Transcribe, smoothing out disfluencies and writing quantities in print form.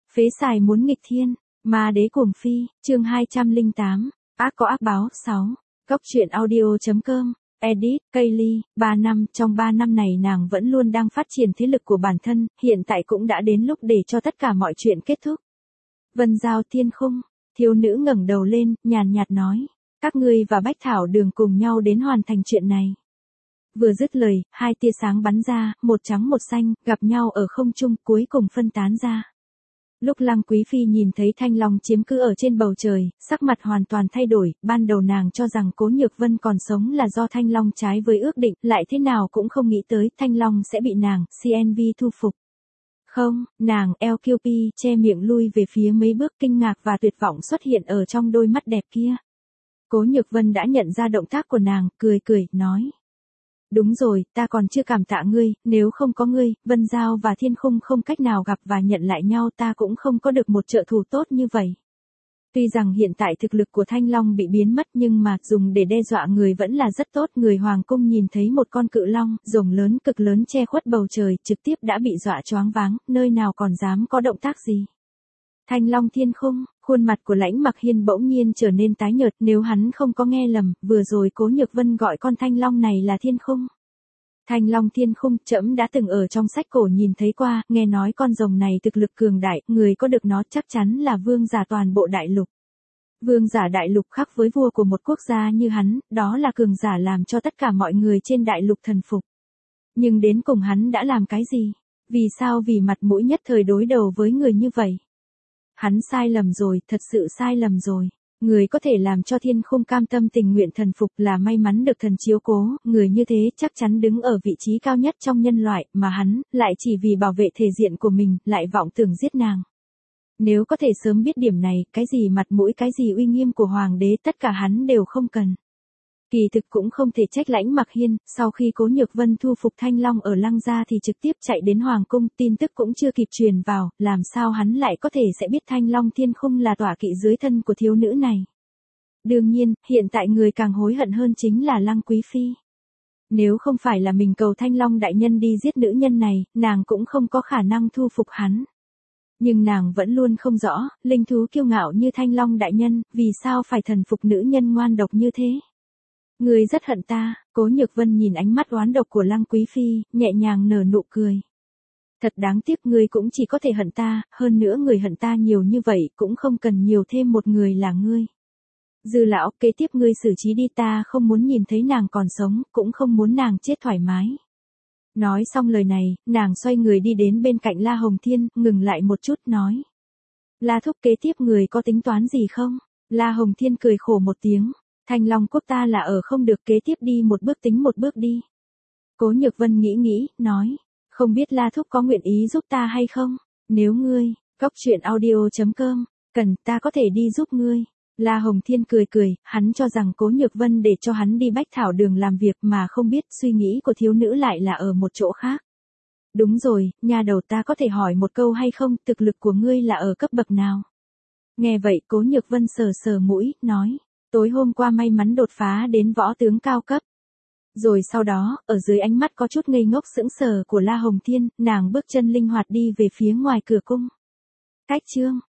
Phế xài muốn nghịch thiên, ma đế cuồng phi, chương 208, ác có ác báo, 6. Cốc truyện audio.com, edit, Kaylee, 3 năm, trong 3 năm này nàng vẫn luôn đang phát triển thế lực của bản thân, hiện tại cũng đã đến lúc để cho tất cả mọi chuyện kết thúc. Vân Giao Thiên Khung, thiếu nữ ngẩng đầu lên, nhàn nhạt nói, các ngươi và Bách Thảo Đường cùng nhau đến hoàn thành chuyện này. Vừa dứt lời, hai tia sáng bắn ra, một trắng một xanh, gặp nhau ở không trung, cuối cùng phân tán ra. Lúc Lăng Quý Phi nhìn thấy Thanh Long chiếm cứ ở trên bầu trời, sắc mặt hoàn toàn thay đổi, ban đầu nàng cho rằng Cố Nhược Vân còn sống là do Thanh Long trái với ước định, lại thế nào cũng không nghĩ tới Thanh Long sẽ bị nàng, CNV thu phục. Không, nàng, LQP, che miệng lui về phía mấy bước, kinh ngạc và tuyệt vọng xuất hiện ở trong đôi mắt đẹp kia. Cố Nhược Vân đã nhận ra động tác của nàng, cười, nói. Đúng rồi, ta còn chưa cảm tạ ngươi, nếu không có ngươi, Vân Giao và Thiên Khung không cách nào gặp và nhận lại nhau, ta cũng không có được một trợ thủ tốt như vậy. Tuy rằng hiện tại thực lực của Thanh Long bị biến mất nhưng mà dùng để đe dọa người vẫn là rất tốt. Người Hoàng Cung nhìn thấy một con cự long, rồng lớn cực lớn che khuất bầu trời, trực tiếp đã bị dọa choáng váng, nơi nào còn dám có động tác gì. Thanh Long Thiên Khung, khuôn mặt của Lãnh Mặc Hiên bỗng nhiên trở nên tái nhợt, nếu hắn không có nghe lầm, vừa rồi Cố Nhược Vân gọi con Thanh Long này là Thiên Khung. Thanh Long Thiên Khung, trẫm đã từng ở trong sách cổ nhìn thấy qua, nghe nói con rồng này thực lực cường đại, người có được nó chắc chắn là vương giả toàn bộ đại lục. Vương giả đại lục khác với vua của một quốc gia như hắn, đó là cường giả làm cho tất cả mọi người trên đại lục thần phục. Nhưng đến cùng hắn đã làm cái gì? Vì sao vì mặt mũi nhất thời đối đầu với người như vậy? Hắn sai lầm rồi, thật sự sai lầm rồi. Người có thể làm cho Thiên Khung cam tâm tình nguyện thần phục là may mắn được thần chiếu cố, người như thế chắc chắn đứng ở vị trí cao nhất trong nhân loại, mà hắn, lại chỉ vì bảo vệ thể diện của mình, lại vọng tưởng giết nàng. Nếu có thể sớm biết điểm này, cái gì mặt mũi cái gì uy nghiêm của Hoàng đế tất cả hắn đều không cần. Kỳ thực cũng không thể trách Lãnh Mặc Hiên, sau khi Cố Nhược Vân thu phục Thanh Long ở Lăng gia thì trực tiếp chạy đến Hoàng Cung, tin tức cũng chưa kịp truyền vào, làm sao hắn lại có thể sẽ biết Thanh Long Thiên Khung là tọa kỵ dưới thân của thiếu nữ này. Đương nhiên, hiện tại người càng hối hận hơn chính là Lăng Quý Phi. Nếu không phải là mình cầu Thanh Long đại nhân đi giết nữ nhân này, nàng cũng không có khả năng thu phục hắn. Nhưng nàng vẫn luôn không rõ, linh thú kiêu ngạo như Thanh Long đại nhân, vì sao phải thần phục nữ nhân ngoan độc như thế. Ngươi rất hận ta, Cố Nhược Vân nhìn ánh mắt oán độc của Lăng Quý Phi, nhẹ nhàng nở nụ cười. Thật đáng tiếc ngươi cũng chỉ có thể hận ta, hơn nữa người hận ta nhiều như vậy cũng không cần nhiều thêm một người là ngươi. Dư lão, kế tiếp ngươi xử trí đi, ta không muốn nhìn thấy nàng còn sống, cũng không muốn nàng chết thoải mái. Nói xong lời này, nàng xoay người đi đến bên cạnh La Hồng Thiên, ngừng lại một chút nói. La thúc, kế tiếp người có tính toán gì không? La Hồng Thiên cười khổ một tiếng. Thanh Long quốc ta là ở không được, kế tiếp đi một bước tính một bước đi. Cố Nhược Vân nghĩ, nói. Không biết La thúc có nguyện ý giúp ta hay không? Nếu ngươi, Cốc truyện audio.com, cần, ta có thể đi giúp ngươi. La Hồng Thiên cười, hắn cho rằng Cố Nhược Vân để cho hắn đi Bách Thảo Đường làm việc mà không biết suy nghĩ của thiếu nữ lại là ở một chỗ khác. Đúng rồi, nha đầu, ta có thể hỏi một câu hay không, thực lực của ngươi là ở cấp bậc nào? Nghe vậy Cố Nhược Vân sờ mũi, nói. Tối hôm qua may mắn đột phá đến võ tướng cao cấp. Rồi sau đó, ở dưới ánh mắt có chút ngây ngốc sững sờ của La Hồng Thiên, nàng bước chân linh hoạt đi về phía ngoài cửa cung. Cách chương